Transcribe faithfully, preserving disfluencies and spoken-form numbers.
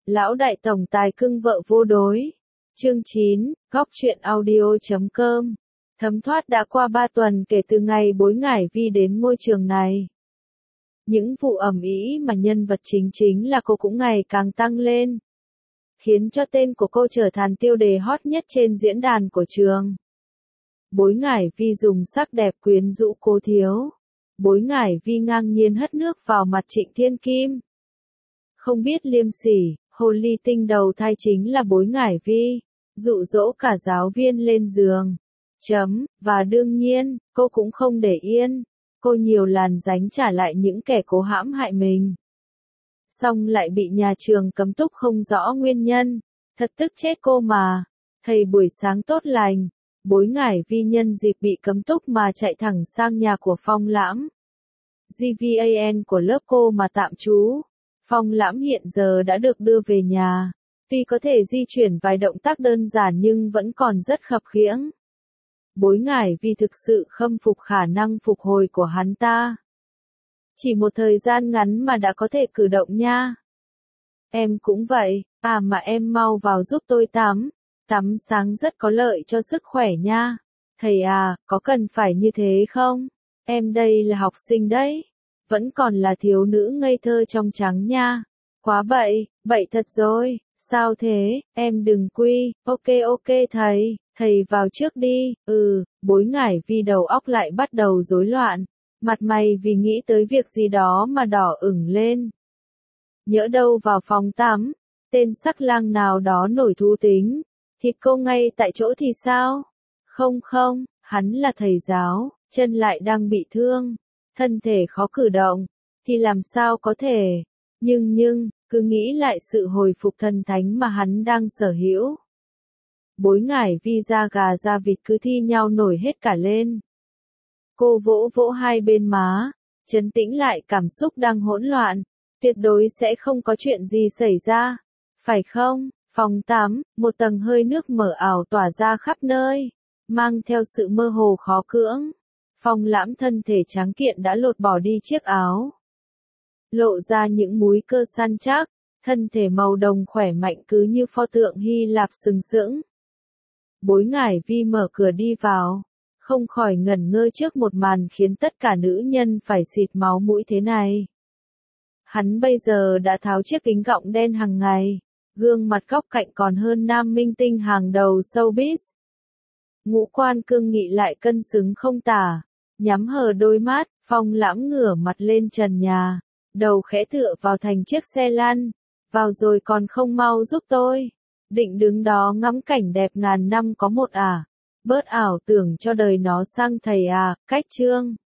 Lão đại tổng tài cưng vợ vô đối. Chương chín, góc truyện audio.com. Thấm thoát đã qua ba tuần kể từ ngày Bối Ngải Vi đến ngôi trường này. Những vụ ầm ĩ mà nhân vật chính chính là cô cũng ngày càng tăng lên, khiến cho tên của cô trở thành tiêu đề hot nhất trên diễn đàn của trường. Bối Ngải Vi dùng sắc đẹp quyến rũ Cố Thiếu. Bối Ngải Vi ngang nhiên hất nước vào mặt Trịnh Thiên Kim. Không biết liêm sỉ, hồ ly tinh đầu thai chính là Bối Ngải Vi, dụ dỗ cả giáo viên lên giường. Chấm, và đương nhiên, cô cũng không để yên, cô nhiều lần đánh trả lại những kẻ cố hãm hại mình. Xong lại bị nhà trường cấm túc không rõ nguyên nhân, thật tức chết cô mà. Thầy buổi sáng tốt lành, Bối Ngải Vi nhân dịp bị cấm túc mà chạy thẳng sang nhà của Phong Lãm. giê vê a en của lớp cô mà tạm trú. Phong Lãm hiện giờ đã được đưa về nhà, tuy có thể di chuyển vài động tác đơn giản nhưng vẫn còn rất khập khiễng. Bối Ngải Vi thực sự khâm phục khả năng phục hồi của hắn ta. Chỉ một thời gian ngắn mà đã có thể cử động nha. Em cũng vậy, à mà em mau vào giúp tôi tắm. Tắm sáng rất có lợi cho sức khỏe nha. Thầy à, có cần phải như thế không? Em đây là học sinh đấy. Vẫn còn là thiếu nữ ngây thơ trong trắng nha. Quá bậy, bậy thật rồi. Sao thế, em đừng quy. Ok ok thầy, thầy vào trước đi. Ừ, Bối Ngải Vi đầu óc lại bắt đầu rối loạn. Mặt mày vì nghĩ tới việc gì đó mà đỏ ửng lên. Nhỡ đâu vào phòng tắm, tên sắc lang nào đó nổi thú tính, thịt cô ngay tại chỗ thì sao? Không không, hắn là thầy giáo, chân lại đang bị thương, thân thể khó cử động, thì làm sao có thể? Nhưng nhưng, cứ nghĩ lại sự hồi phục thần thánh mà hắn đang sở hữu. Bối Ngải Vi da gà da vịt cứ thi nhau nổi hết cả lên. Cô vỗ vỗ hai bên má, trấn tĩnh lại cảm xúc đang hỗn loạn, tuyệt đối sẽ không có chuyện gì xảy ra, phải không? Phòng tắm, một tầng hơi nước mờ ảo tỏa ra khắp nơi, mang theo sự mơ hồ khó cưỡng. Phong Lãm thân thể trắng kiện đã lột bỏ đi chiếc áo, lộ ra những múi cơ săn chắc, thân thể màu đồng khỏe mạnh cứ như pho tượng Hy Lạp sừng sững. Bối Ngải Vi mở cửa đi vào, không khỏi ngẩn ngơ trước một màn khiến tất cả nữ nhân phải xịt máu mũi thế này. Hắn bây giờ đã tháo chiếc kính gọng đen hàng ngày, gương mặt góc cạnh còn hơn nam minh tinh hàng đầu showbiz. Ngũ quan cương nghị lại cân xứng không tả, nhắm hờ đôi mắt, Phong Lãm ngửa mặt lên trần nhà, đầu khẽ tựa vào thành chiếc xe lăn, vào rồi còn không mau giúp tôi. Định đứng đó ngắm cảnh đẹp ngàn năm có một à, bớt ảo tưởng cho đời nó sang thầy à, cách chương.